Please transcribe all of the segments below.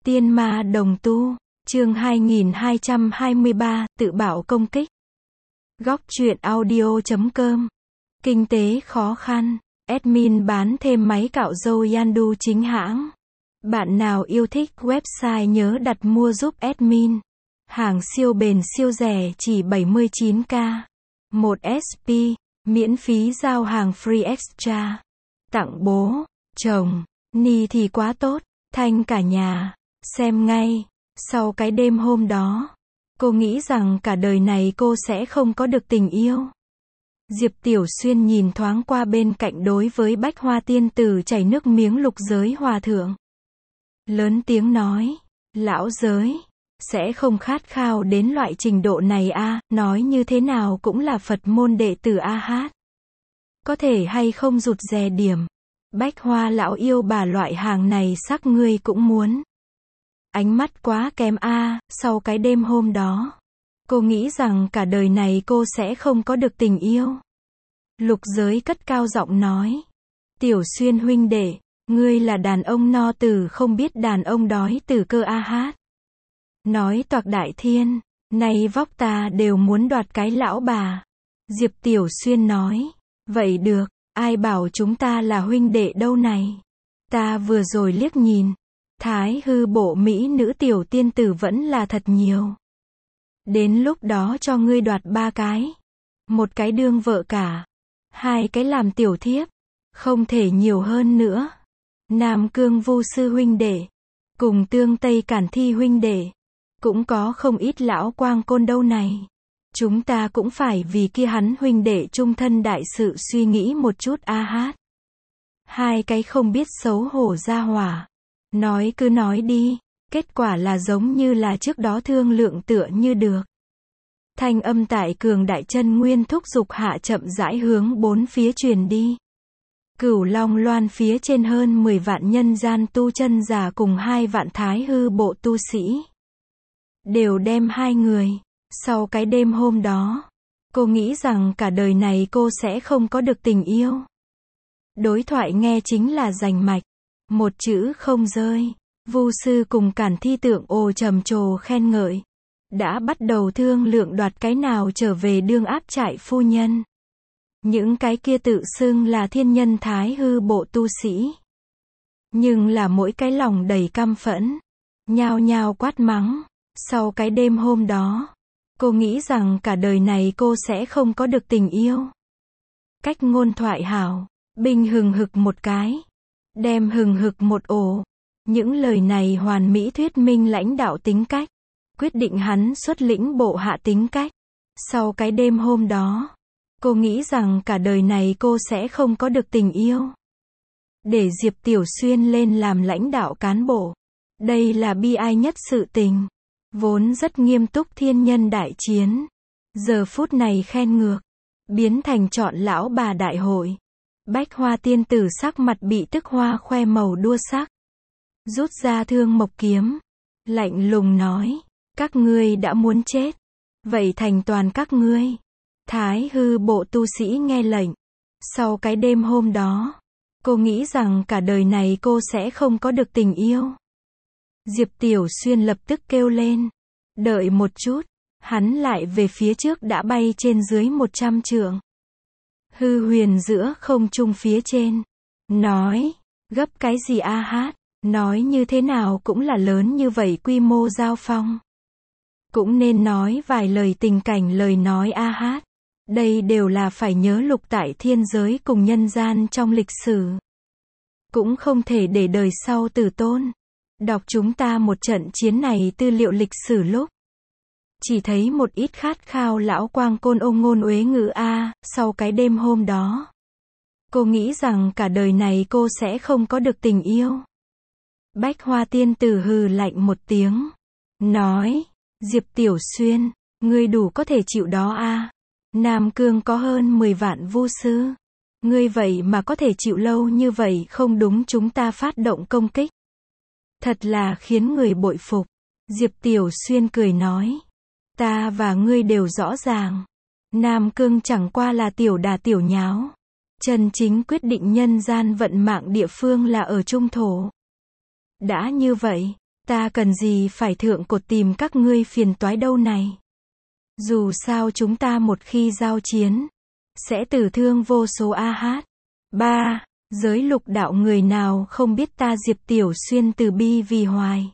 Tiên ma đồng tu, chương 2223, tự bảo công kích. Góc truyện audio.com. Kinh tế khó khăn, admin bán thêm máy cạo râu Yandu chính hãng. Bạn nào yêu thích website nhớ đặt mua giúp admin. Hàng siêu bền siêu rẻ chỉ 79k. 1 SP, miễn phí giao hàng free extra. Tặng bố, chồng, Ni thì quá tốt, thanh cả nhà. Xem ngay, sau cái đêm hôm đó, cô nghĩ rằng cả đời này cô sẽ không có được tình yêu. Diệp Tiểu Xuyên nhìn thoáng qua bên cạnh đối với Bách Hoa tiên tử chảy nước miếng Lục Giới hòa thượng. Lớn tiếng nói, lão giới, sẽ không khát khao đến loại trình độ này à, nói như thế nào cũng là Phật môn đệ tử a hát. Có thể hay không rụt rè điểm. Bách Hoa lão yêu bà loại hàng này sắc ngươi cũng muốn. Ánh mắt quá kém a, sau cái đêm hôm đó, cô nghĩ rằng cả đời này cô sẽ không có được tình yêu. Lục Giới cất cao giọng nói, Tiểu Xuyên huynh đệ, ngươi là đàn ông no tử không biết đàn ông đói tử cơ a hát. Nói toạc đại thiên, nay vóc ta đều muốn đoạt cái lão bà. Diệp Tiểu Xuyên nói, vậy được, ai bảo chúng ta là huynh đệ đâu này. Ta vừa rồi liếc nhìn, thái hư bộ mỹ nữ tiểu tiên tử vẫn là thật nhiều. Đến lúc đó cho ngươi đoạt 3 cái. 1 cái đương vợ cả, 2 cái làm tiểu thiếp, không thể nhiều hơn nữa. Nam Cương Vu sư huynh đệ, cùng Tương Tây Cản Thi huynh đệ, cũng có không ít lão quang côn đâu này. Chúng ta cũng phải vì kia hắn huynh đệ trung thân đại sự suy nghĩ một chút a hát. 2 cái không biết xấu hổ ra hỏa. Nói cứ nói đi, kết quả là giống như là trước đó thương lượng tựa như được. Thanh âm tại cường đại chân nguyên thúc dục hạ chậm rãi hướng 4 phía truyền đi. Cửu Long Loan phía trên hơn 10 vạn nhân gian tu chân giả cùng 2 vạn thái hư bộ tu sĩ. Đều đem 2 người. Sau cái đêm hôm đó, cô nghĩ rằng cả đời này cô sẽ không có được tình yêu. Đối thoại nghe chính là rành mạch. Một chữ không rơi. Vu sư cùng Cản Thi tượng ồ trầm trồ khen ngợi. Đã bắt đầu thương lượng đoạt cái nào trở về đương áp trại phu nhân. Những cái kia tự xưng là thiên nhân thái hư bộ tu sĩ. Nhưng là mỗi cái lòng đầy căm phẫn. Nhao nhao quát mắng. Sau cái đêm hôm đó, cô nghĩ rằng cả đời này cô sẽ không có được tình yêu. Cách ngôn thoại hảo. Binh hừng hực một cái. Đem hừng hực một ổ. Những lời này hoàn mỹ thuyết minh lãnh đạo tính cách. Quyết định hắn xuất lĩnh bộ hạ tính cách. Sau cái đêm hôm đó, cô nghĩ rằng cả đời này cô sẽ không có được tình yêu. Để Diệp Tiểu Xuyên lên làm lãnh đạo cán bộ. Đây là bi ai nhất sự tình. Vốn rất nghiêm túc thiên nhân đại chiến. Giờ phút này khen ngược. Biến thành chọn lão bà đại hội. Bách Hoa tiên tử sắc mặt bị tức hoa khoe màu đua sắc. Rút ra thương mộc kiếm. Lạnh lùng nói. Các ngươi đã muốn chết. Vậy thành toàn các ngươi. Thái hư bộ tu sĩ nghe lệnh. Sau cái đêm hôm đó, cô nghĩ rằng cả đời này cô sẽ không có được tình yêu. Diệp Tiểu Xuyên lập tức kêu lên. Đợi một chút. Hắn lại về phía trước đã bay trên dưới 100 trượng. Hư huyền giữa không trung phía trên. Nói. Gấp cái gì a hát. Nói như thế nào cũng là lớn như vậy quy mô giao phong. Cũng nên nói vài lời tình cảnh lời nói a hát. Đây đều là phải nhớ lục tại thiên giới cùng nhân gian trong lịch sử. Cũng không thể để đời sau tử tôn. Đọc chúng ta một trận chiến này tư liệu lịch sử lúc. Chỉ thấy một ít khát khao lão quang côn ông ngôn uế ngữ a, sau cái đêm hôm đó. Cô nghĩ rằng cả đời này cô sẽ không có được tình yêu. Bách Hoa tiên tử hừ lạnh một tiếng. Nói, Diệp Tiểu Xuyên, ngươi đủ có thể chịu đó a. Nam Cương có hơn 10 vạn vu sư. Ngươi vậy mà có thể chịu lâu như vậy không đúng chúng ta phát động công kích. Thật là khiến người bội phục. Diệp Tiểu Xuyên cười nói. Ta và ngươi đều rõ ràng. Nam Cương chẳng qua là tiểu đà tiểu nháo. Chân chính quyết định nhân gian vận mạng địa phương là ở trung thổ. Đã như vậy, Ta cần gì phải thượng cột tìm các ngươi phiền toái đâu này. Dù sao chúng ta một khi giao chiến, sẽ tử thương vô số AH. 3. Giới lục đạo người nào không biết ta Diệp Tiểu Xuyên từ bi vì hoài.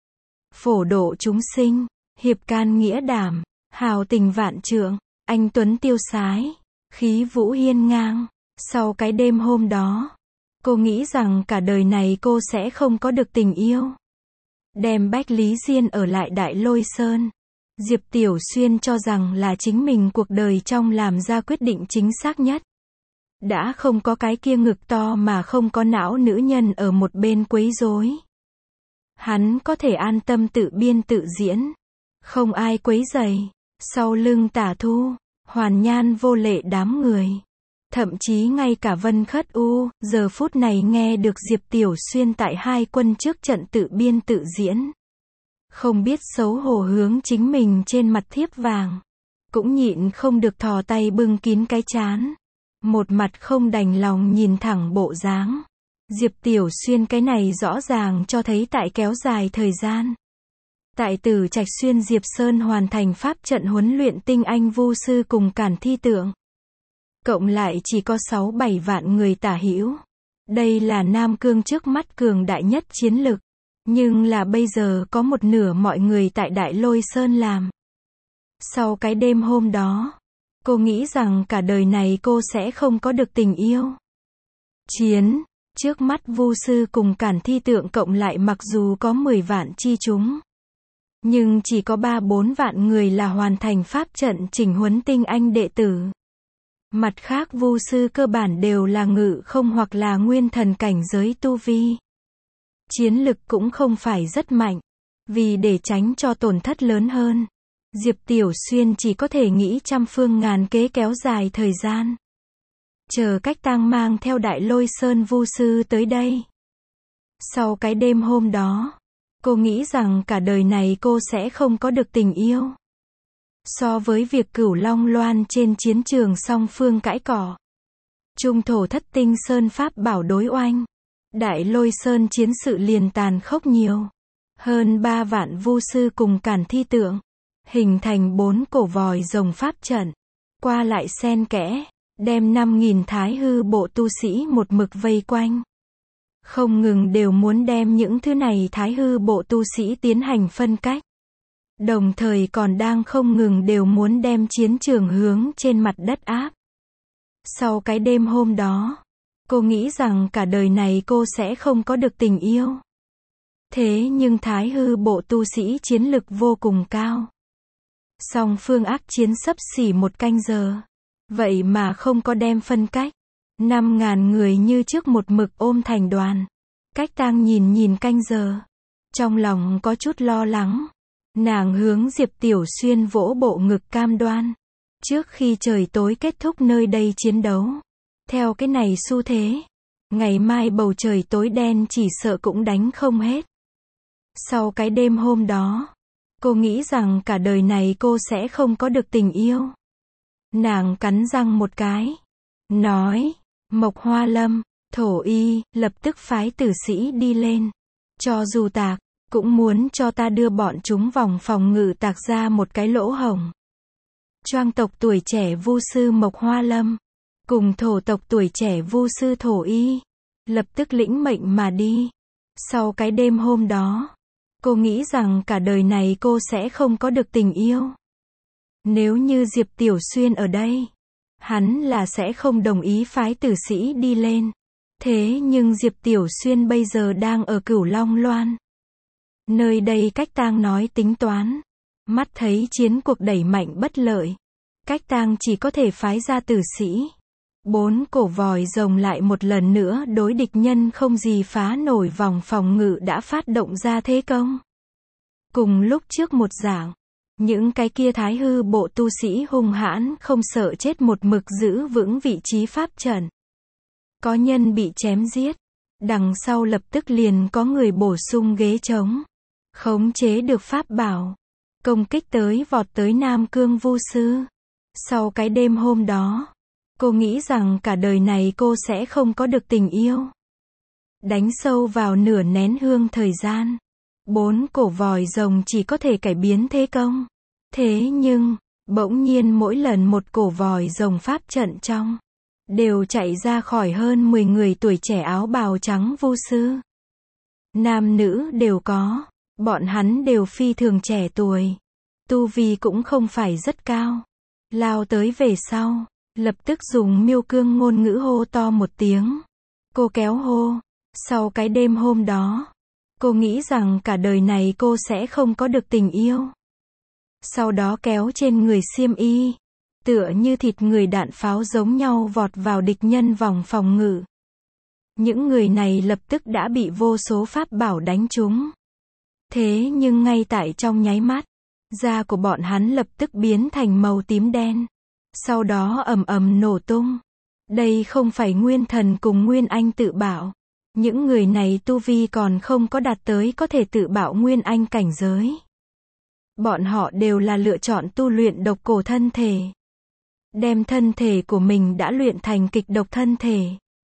Phổ độ chúng sinh, hiệp can nghĩa đảm, hào tình vạn trượng, anh tuấn tiêu sái, khí vũ hiên ngang. Sau cái đêm hôm đó, cô nghĩ rằng cả đời này cô sẽ không có được tình yêu. Đem Bách Lý Diên ở lại Đại Lôi Sơn. Diệp Tiểu Xuyên cho rằng là chính mình cuộc đời trong làm ra quyết định chính xác nhất. Đã không có cái kia ngực to mà không có não nữ nhân ở một bên quấy rối. Hắn có thể an tâm tự biên tự diễn. Không ai quấy rầy. Sau lưng Tả Thu, Hoàn Nhan vô lệ đám người. Thậm chí ngay cả Vân Khất U, giờ phút này nghe được Diệp Tiểu Xuyên tại hai quân trước trận tự biên tự diễn. Không biết xấu hổ hướng chính mình trên mặt thiếp vàng. Cũng nhịn không được thò tay bưng kín cái trán. Một mặt không đành lòng nhìn thẳng bộ dáng. Diệp Tiểu Xuyên cái này rõ ràng cho thấy tại kéo dài thời gian. Tại Tử Trạch Xuyên Diệp Sơn hoàn thành pháp trận huấn luyện tinh anh vu sư cùng cản thi tượng. Cộng lại chỉ có 6-7 vạn người tả hữu. Đây là Nam Cương trước mắt cường đại nhất chiến lực. Nhưng là bây giờ có một nửa mọi người tại Đại Lôi Sơn làm. Sau cái đêm hôm đó, cô nghĩ rằng cả đời này cô sẽ không có được tình yêu. Chiến, trước mắt vu sư cùng cản thi tượng cộng lại mặc dù có 10 vạn chi chúng. Nhưng chỉ có 3-4 vạn người là hoàn thành pháp trận chỉnh huấn tinh anh đệ tử. Mặt khác vu sư cơ bản đều là ngự không hoặc là nguyên thần cảnh giới tu vi. Chiến lực cũng không phải rất mạnh. Vì để tránh cho tổn thất lớn hơn, Diệp Tiểu Xuyên chỉ có thể nghĩ trăm phương ngàn kế kéo dài thời gian. Chờ Cách Tang mang theo Đại Lôi Sơn vu sư tới đây. Sau cái đêm hôm đó, cô nghĩ rằng cả đời này cô sẽ không có được tình yêu. So với việc Cửu Long Loan trên chiến trường song phương cãi cỏ, Trung Thổ Thất Tinh Sơn pháp bảo đối oanh, Đại Lôi Sơn chiến sự liền tàn khốc nhiều. Hơn 3 vạn vu sư cùng cản thi tượng, hình thành 4 cổ vòi rồng pháp trận, qua lại xen kẽ, đem 5.000 thái hư bộ tu sĩ một mực vây quanh. Không ngừng đều muốn đem những thứ này thái hư bộ tu sĩ tiến hành phân cách. Đồng thời còn đang không ngừng đều muốn đem chiến trường hướng trên mặt đất áp. Sau cái đêm hôm đó, cô nghĩ rằng cả đời này cô sẽ không có được tình yêu. Thế nhưng thái hư bộ tu sĩ chiến lực vô cùng cao. Song phương ác chiến xấp xỉ 1 canh giờ. Vậy mà không có đem phân cách. 5.000 người như trước một mực ôm thành đoàn. Cách Tang nhìn canh giờ. Trong lòng có chút lo lắng. Nàng hướng Diệp Tiểu Xuyên vỗ bộ ngực cam đoan. Trước khi trời tối kết thúc nơi đây chiến đấu. Theo cái này xu thế, ngày mai bầu trời tối đen chỉ sợ cũng đánh không hết. Sau cái đêm hôm đó, cô nghĩ rằng cả đời này cô sẽ không có được tình yêu. Nàng cắn răng một cái. Nói, Mộc Hoa Lâm, Thổ Y, lập tức phái tử sĩ đi lên. Cho dù tạc, cũng muốn cho ta đưa bọn chúng vòng phòng ngự tạc ra một cái lỗ hổng. Choang tộc tuổi trẻ vu sư Mộc Hoa Lâm, cùng thổ tộc tuổi trẻ vu sư Thổ Y, lập tức lĩnh mệnh mà đi. Sau cái đêm hôm đó, cô nghĩ rằng cả đời này cô sẽ không có được tình yêu. Nếu như Diệp Tiểu Xuyên ở đây, hắn là sẽ không đồng ý phái tử sĩ đi lên. Thế nhưng Diệp Tiểu Xuyên bây giờ đang ở Cửu Long Loan. Nơi đây Cách Tang nói tính toán. Mắt thấy chiến cuộc đẩy mạnh bất lợi. Cách Tang chỉ có thể phái ra tử sĩ. 4 cổ vòi rồng lại một lần nữa đối địch nhân không gì phá nổi vòng phòng ngự đã phát động ra thế công. Cùng lúc trước một dạng, những cái kia thái hư bộ tu sĩ hung hãn không sợ chết một mực giữ vững vị trí pháp trận. Có nhân bị chém giết, đằng sau lập tức liền có người bổ sung ghế trống, khống chế được pháp bảo, công kích tới vọt tới Nam Cương vu sư. Sau cái đêm hôm đó, cô nghĩ rằng cả đời này cô sẽ không có được tình yêu. Đánh sâu vào nửa nén hương thời gian, 4 cổ vòi rồng chỉ có thể cải biến thế công. Thế nhưng, bỗng nhiên mỗi lần một cổ vòi rồng pháp trận trong, đều chạy ra khỏi hơn 10 người tuổi trẻ áo bào trắng vu sư. Nam nữ đều có, bọn hắn đều phi thường trẻ tuổi. Tu vi cũng không phải rất cao. Lao tới về sau, lập tức dùng miêu cương ngôn ngữ hô to một tiếng. Cô kéo hô, sau cái đêm hôm đó, cô nghĩ rằng cả đời này cô sẽ không có được tình yêu. Sau đó kéo trên người xiêm y, tựa như thịt người đạn pháo giống nhau vọt vào địch nhân vòng phòng ngự. Những người này lập tức đã bị vô số pháp bảo đánh trúng. Thế nhưng ngay tại trong nháy mắt, da của bọn hắn lập tức biến thành màu tím đen. Sau đó ầm ầm nổ tung. Đây không phải nguyên thần cùng nguyên anh tự bạo. Những người này tu vi còn không có đạt tới có thể tự bạo nguyên anh cảnh giới. Bọn họ đều là lựa chọn tu luyện độc cổ thân thể. Đem thân thể của mình đã luyện thành kịch độc thân thể.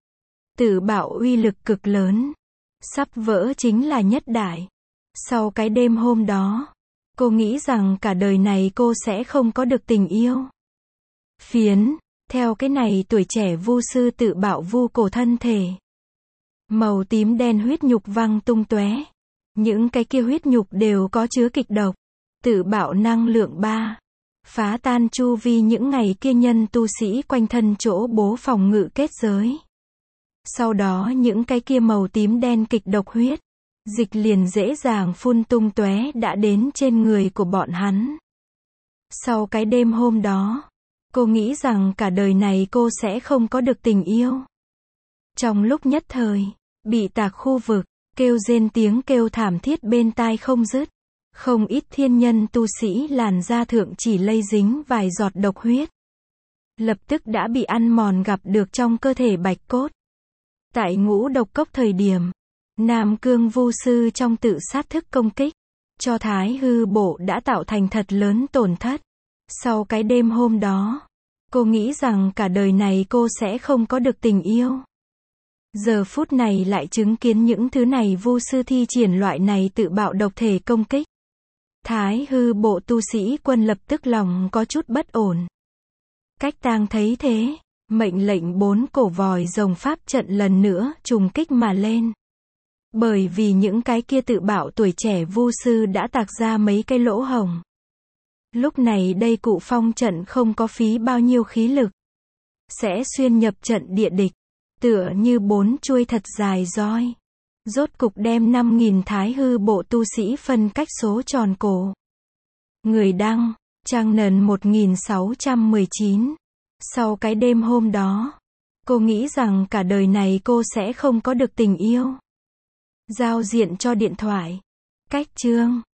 Tự bạo uy lực cực lớn. Sắp vỡ chính là nhất đại. Sau cái đêm hôm đó, cô nghĩ rằng cả đời này cô sẽ không có được tình yêu. Phiến, theo cái này tuổi trẻ vu sư tự bạo vu cổ thân thể. Màu tím đen huyết nhục văng tung tóe. Những cái kia huyết nhục đều có chứa kịch độc. Tự bạo năng lượng 3. Phá tan chu vi những ngày kia nhân tu sĩ quanh thân chỗ bố phòng ngự kết giới. Sau đó những cái kia màu tím đen kịch độc huyết, dịch liền dễ dàng phun tung tóe đã đến trên người của bọn hắn. Sau cái đêm hôm đó, cô nghĩ rằng cả đời này cô sẽ không có được tình yêu. Trong lúc nhất thời, bị tạc khu vực, kêu rên tiếng kêu thảm thiết bên tai không dứt. Không ít thiên nhân tu sĩ làn da thượng chỉ lây dính vài giọt độc huyết. Lập tức đã bị ăn mòn gặp được trong cơ thể bạch cốt. Tại ngũ độc cốc thời điểm, Nam Cương vu sư trong tự sát thức công kích, cho Thái Hư Bộ đã tạo thành thật lớn tổn thất. Sau cái đêm hôm đó, cô nghĩ rằng cả đời này cô sẽ không có được tình yêu. Giờ phút này lại chứng kiến những thứ này vu sư thi triển loại này tự bạo độc thể công kích. Thái Hư Bộ tu sĩ quân lập tức lòng có chút bất ổn. Cách Tang thấy thế, mệnh lệnh 4 cổ vòi rồng pháp trận lần nữa trùng kích mà lên. Bởi vì những cái kia tự bạo tuổi trẻ vu sư đã tạc ra mấy cái lỗ hổng. Lúc này đây cụ phong trận không có phí bao nhiêu khí lực. Sẽ xuyên nhập trận địa địch, tựa như 4 chuôi thật dài roi. Rốt cục đem 5.000 Thái Hư Bộ tu sĩ phân cách số tròn cổ. Người đăng, Trang Nần 1619. Sau cái đêm hôm đó, cô nghĩ rằng cả đời này cô sẽ không có được tình yêu. Giao diện cho điện thoại. Cách chương